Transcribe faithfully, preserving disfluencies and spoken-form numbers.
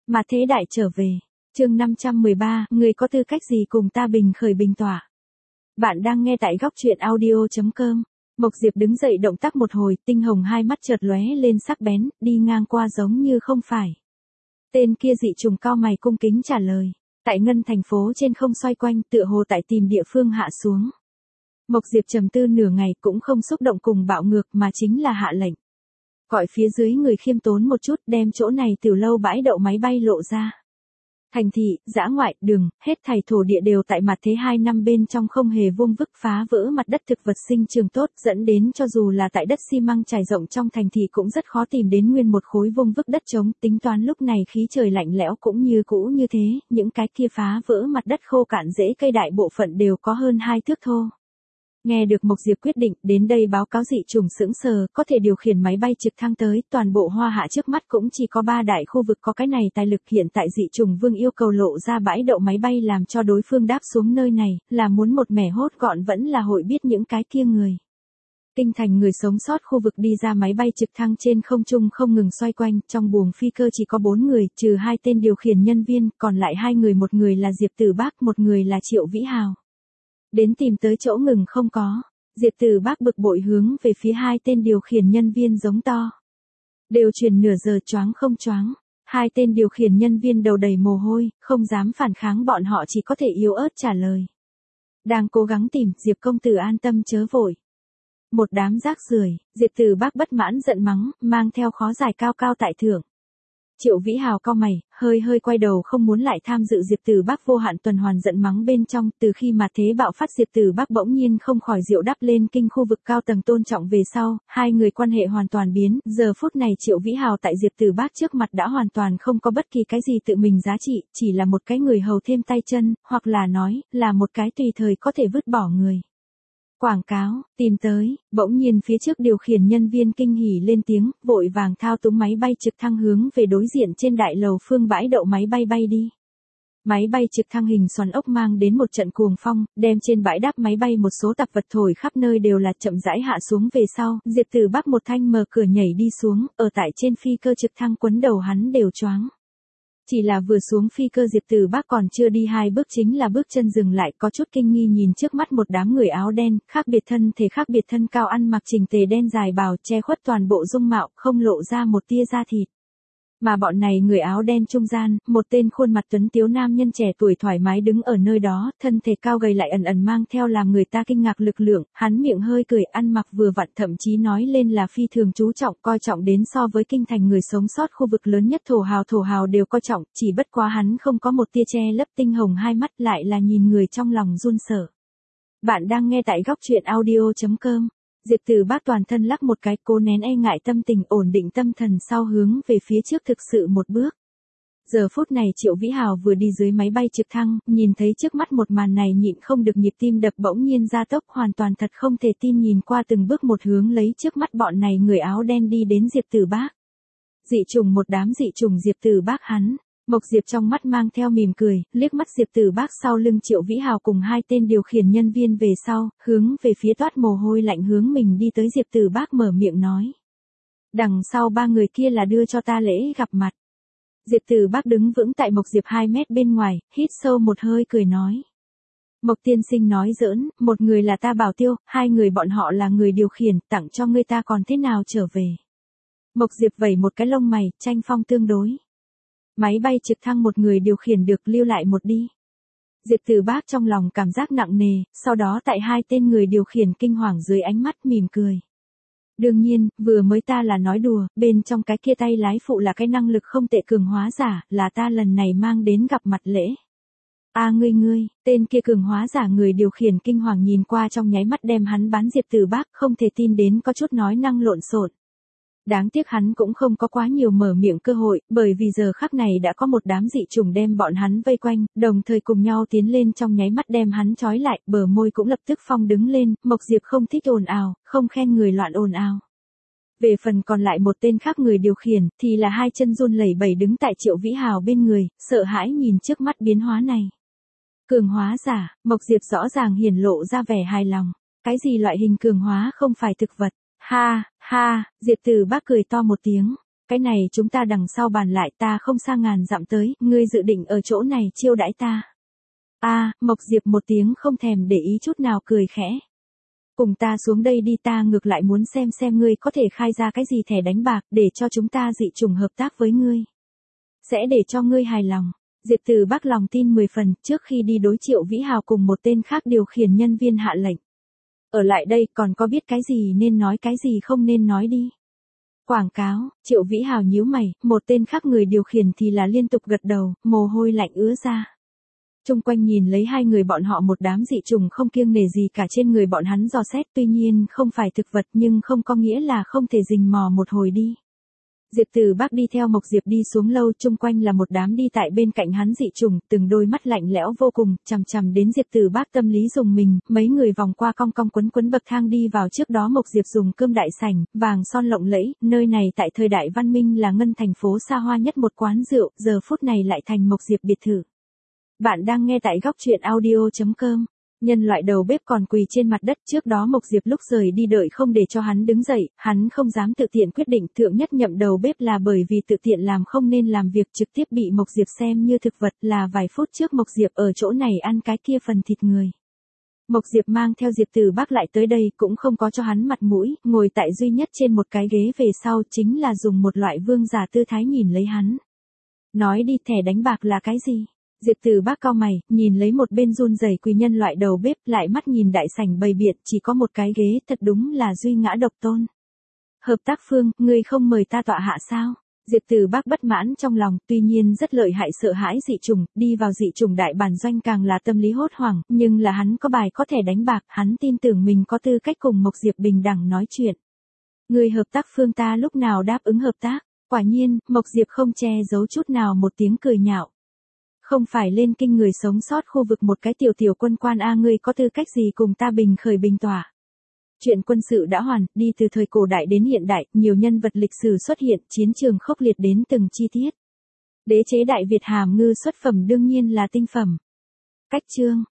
Mà thế đại trở về. Chương năm trăm mười ba, người có tư cách gì cùng ta bình khởi bình tỏa. Bạn đang nghe tại góc truyện audio chấm com. Mộc Diệp đứng dậy động tác một hồi, tinh hồng hai mắt chợt lóe lên sắc bén, đi ngang qua giống như không phải. Tên kia dị trùng cao mày cung kính trả lời. Tại ngân thành phố trên không xoay quanh, tựa hồ tại tìm địa phương hạ xuống. Mộc Diệp trầm tư nửa ngày cũng không xúc động cùng bạo ngược mà chính là hạ lệnh. Gọi phía dưới người khiêm tốn một chút, đem chỗ này từ lâu bãi đậu máy bay lộ ra. Thành thị, dã ngoại, đường, hết thảy thổ địa đều tại mặt thế hai năm bên trong không hề vuông vức phá vỡ mặt đất thực vật sinh trường tốt, dẫn đến cho dù là tại đất xi măng trải rộng trong thành thị cũng rất khó tìm đến nguyên một khối vuông vức đất trống. Tính toán lúc này khí trời lạnh lẽo cũng như cũ như thế, những cái kia phá vỡ mặt đất khô cạn rễ cây đại bộ phận đều có hơn hai thước thô. Nghe được Mộc Diệp quyết định, đến đây báo cáo dị trùng sững sờ, có thể điều khiển máy bay trực thăng tới, toàn bộ Hoa Hạ trước mắt cũng chỉ có ba đại khu vực có cái này tài lực. Hiện tại dị trùng vương yêu cầu lộ ra bãi đậu máy bay làm cho đối phương đáp xuống nơi này, là muốn một mẻ hốt gọn vẫn là hội biết những cái kia người. Kinh thành người sống sót khu vực đi ra máy bay trực thăng trên không trung không ngừng xoay quanh, trong buồng phi cơ chỉ có bốn người, trừ hai tên điều khiển nhân viên, còn lại hai người, một người là Diệp Tử Bác, một người là Triệu Vĩ Hào. Đến tìm tới chỗ ngừng không có, Diệp Tử Bác bực bội hướng về phía hai tên điều khiển nhân viên giống to. Đều truyền nửa giờ, choáng không choáng. Hai tên điều khiển nhân viên đầu đầy mồ hôi, không dám phản kháng, bọn họ chỉ có thể yếu ớt trả lời. Đang cố gắng tìm, Diệp công tử an tâm chớ vội. Một đám rác rưởi, Diệp Tử Bác bất mãn giận mắng, mang theo khó giải cao cao tại thượng. Triệu Vĩ Hào cau mày, hơi hơi quay đầu không muốn lại tham dự Diệp Tử Bác vô hạn tuần hoàn giận mắng bên trong. Từ khi mà thế bạo phát, Diệp Tử Bác bỗng nhiên không khỏi diệu đắp lên kinh khu vực cao tầng tôn trọng về sau, hai người quan hệ hoàn toàn biến. Giờ phút này Triệu Vĩ Hào tại Diệp Tử Bác trước mặt đã hoàn toàn không có bất kỳ cái gì tự mình giá trị, chỉ là một cái người hầu thêm tay chân, hoặc là nói, là một cái tùy thời có thể vứt bỏ người. Quảng cáo, tìm tới, bỗng nhiên phía trước điều khiển nhân viên kinh hỉ lên tiếng, vội vàng thao túng máy bay trực thăng hướng về đối diện trên đại lầu phương bãi đậu máy bay bay đi. Máy bay trực thăng hình xoắn ốc mang đến một trận cuồng phong, đem trên bãi đáp máy bay một số tạp vật thổi khắp nơi đều là chậm rãi hạ xuống về sau, Diệp Tử Bác một thanh mở cửa nhảy đi xuống, ở tại trên phi cơ trực thăng quấn đầu hắn đều choáng. Chỉ là vừa xuống phi cơ Diệp Tử Bác còn chưa đi hai bước chính là bước chân dừng lại, có chút kinh nghi nhìn trước mắt một đám người áo đen, khác biệt thân thể khác biệt thân cao, ăn mặc chỉnh tề đen dài bào che khuất toàn bộ dung mạo, không lộ ra một tia da thịt. Mà bọn này người áo đen trung gian, một tên khuôn mặt tuấn tiếu nam nhân trẻ tuổi thoải mái đứng ở nơi đó, thân thể cao gầy lại ẩn ẩn mang theo làm người ta kinh ngạc lực lượng, hắn miệng hơi cười, ăn mặc vừa vặn, thậm chí nói lên là phi thường chú trọng, coi trọng đến so với kinh thành người sống sót khu vực lớn nhất thổ hào thổ hào đều coi trọng, chỉ bất quá hắn không có một tia che lấp tinh hồng hai mắt, lại là nhìn người trong lòng run sợ. Bạn đang nghe tại góc truyện audio chấm com. Diệp Tử Bác toàn thân lắc một cái, cố nén e ngại tâm tình, ổn định tâm thần sau hướng về phía trước thực sự một bước. Giờ phút này Triệu Vĩ Hào vừa đi dưới máy bay trực thăng, nhìn thấy trước mắt một màn này nhịn không được nhịp tim đập bỗng nhiên gia tốc, hoàn toàn thật không thể tin nhìn qua từng bước một hướng lấy trước mắt bọn này người áo đen đi đến Diệp Tử Bác. Dị trùng, một đám dị trùng Diệp Tử Bác hắn. Mộc Diệp trong mắt mang theo mỉm cười, liếc mắt Diệp Tử Bác sau lưng Triệu Vĩ Hào cùng hai tên điều khiển nhân viên về sau, hướng về phía toát mồ hôi lạnh hướng mình đi tới Diệp Tử Bác mở miệng nói. Đằng sau ba người kia là đưa cho ta lễ gặp mặt. Diệp Tử Bác đứng vững tại Mộc Diệp hai mét bên ngoài, hít sâu một hơi cười nói. Mộc tiên sinh nói giỡn, một người là ta bảo tiêu, hai người bọn họ là người điều khiển, tặng cho ngươi ta còn thế nào trở về. Mộc Diệp vẩy một cái lông mày, tranh phong tương đối. Máy bay trực thăng một người điều khiển được, lưu lại một đi. Diệp Tử Bác trong lòng cảm giác nặng nề, sau đó tại hai tên người điều khiển kinh hoàng dưới ánh mắt mỉm cười. Đương nhiên, vừa mới ta là nói đùa, bên trong cái kia tay lái phụ là cái năng lực không tệ cường hóa giả, là ta lần này mang đến gặp mặt lễ. A à, ngươi ngươi, tên kia cường hóa giả người điều khiển kinh hoàng nhìn qua trong nháy mắt đem hắn bán Diệp Tử Bác, không thể tin đến có chút nói năng lộn xộn. Đáng tiếc hắn cũng không có quá nhiều mở miệng cơ hội, bởi vì giờ khắc này đã có một đám dị trùng đem bọn hắn vây quanh, đồng thời cùng nhau tiến lên trong nháy mắt đem hắn trói lại, bờ môi cũng lập tức phong đứng lên, Mộc Diệp không thích ồn ào, không khen người loạn ồn ào. Về phần còn lại một tên khác người điều khiển, thì là hai chân run lẩy bẩy đứng tại Triệu Vĩ Hào bên người, sợ hãi nhìn trước mắt biến hóa này. Cường hóa giả, Mộc Diệp rõ ràng hiển lộ ra vẻ hài lòng, cái gì loại hình cường hóa không phải thực vật. Ha, ha, Diệp Tử Bác cười to một tiếng. Cái này chúng ta đằng sau bàn lại, ta không xa ngàn dặm tới, ngươi dự định ở chỗ này chiêu đãi ta. A, Mộc Diệp một tiếng không thèm để ý chút nào cười khẽ. Cùng ta xuống đây đi, ta ngược lại muốn xem xem ngươi có thể khai ra cái gì thẻ đánh bạc để cho chúng ta dị chủng hợp tác với ngươi. Sẽ để cho ngươi hài lòng. Diệp Từ Bắc lòng tin mười phần, trước khi đi đối Triệu Vĩ Hào cùng một tên khác điều khiển nhân viên hạ lệnh. Ở lại đây còn có biết cái gì nên nói cái gì không nên nói đi. Quảng cáo, Triệu Vĩ Hào nhíu mày, một tên khác người điều khiển thì là liên tục gật đầu, mồ hôi lạnh ứa ra. Trung quanh nhìn lấy hai người bọn họ, một đám dị trùng không kiêng nể gì cả trên người bọn hắn dò xét, tuy nhiên không phải thực vật nhưng không có nghĩa là không thể rình mò một hồi đi. Diệp Từ Bắc đi theo Mộc Diệp đi xuống lâu, chung quanh là một đám đi tại bên cạnh hắn dị trùng, từng đôi mắt lạnh lẽo vô cùng, chằm chằm đến Diệp Từ Bắc tâm lý dùng mình, mấy người vòng qua cong cong quấn quấn bậc thang đi vào, trước đó Mộc Diệp dùng cơm đại sảnh, vàng son lộng lẫy, nơi này tại thời đại văn minh là ngân thành phố xa hoa nhất một quán rượu, giờ phút này lại thành Mộc Diệp biệt thự. Bạn đang nghe tại góc truyện audio chấm com. Nhân loại đầu bếp còn quỳ trên mặt đất, trước đó Mộc Diệp lúc rời đi đợi không để cho hắn đứng dậy, hắn không dám tự tiện quyết định thượng nhất nhậm đầu bếp là bởi vì tự tiện làm không nên làm việc, trực tiếp bị Mộc Diệp xem như thực vật, là vài phút trước Mộc Diệp ở chỗ này ăn cái kia phần thịt người. Mộc Diệp mang theo Diệp Từ Bắc lại tới đây cũng không có cho hắn mặt mũi, ngồi tại duy nhất trên một cái ghế về sau, chính là dùng một loại vương giả tư thái nhìn lấy hắn. Nói đi, thẻ đánh bạc là cái gì? Diệp Từ Bắc cau mày, nhìn lấy một bên run rẩy quỳ nhân loại đầu bếp, lại mắt nhìn đại sảnh bày biện, chỉ có một cái ghế, thật đúng là duy ngã độc tôn. Hợp tác phương, ngươi không mời ta tọa hạ sao? Diệp Từ Bắc bất mãn trong lòng, tuy nhiên rất lợi hại sợ hãi dị trùng, đi vào dị trùng đại bản doanh càng là tâm lý hốt hoảng, nhưng là hắn có bài có thể đánh bạc, hắn tin tưởng mình có tư cách cùng Mộc Diệp bình đẳng nói chuyện. Ngươi hợp tác phương, ta lúc nào đáp ứng hợp tác? Quả nhiên, Mộc Diệp không che giấu chút nào một tiếng cười nhạo. Không phải lên kinh người sống sót khu vực một cái tiểu tiểu quân quan a, ngươi có tư cách gì cùng ta bình khởi bình tỏa. Chuyện quân sự đã hoàn, đi từ thời cổ đại đến hiện đại, nhiều nhân vật lịch sử xuất hiện, chiến trường khốc liệt đến từng chi tiết. Đế chế Đại Việt hàm ngư xuất phẩm đương nhiên là tinh phẩm. Cách chương,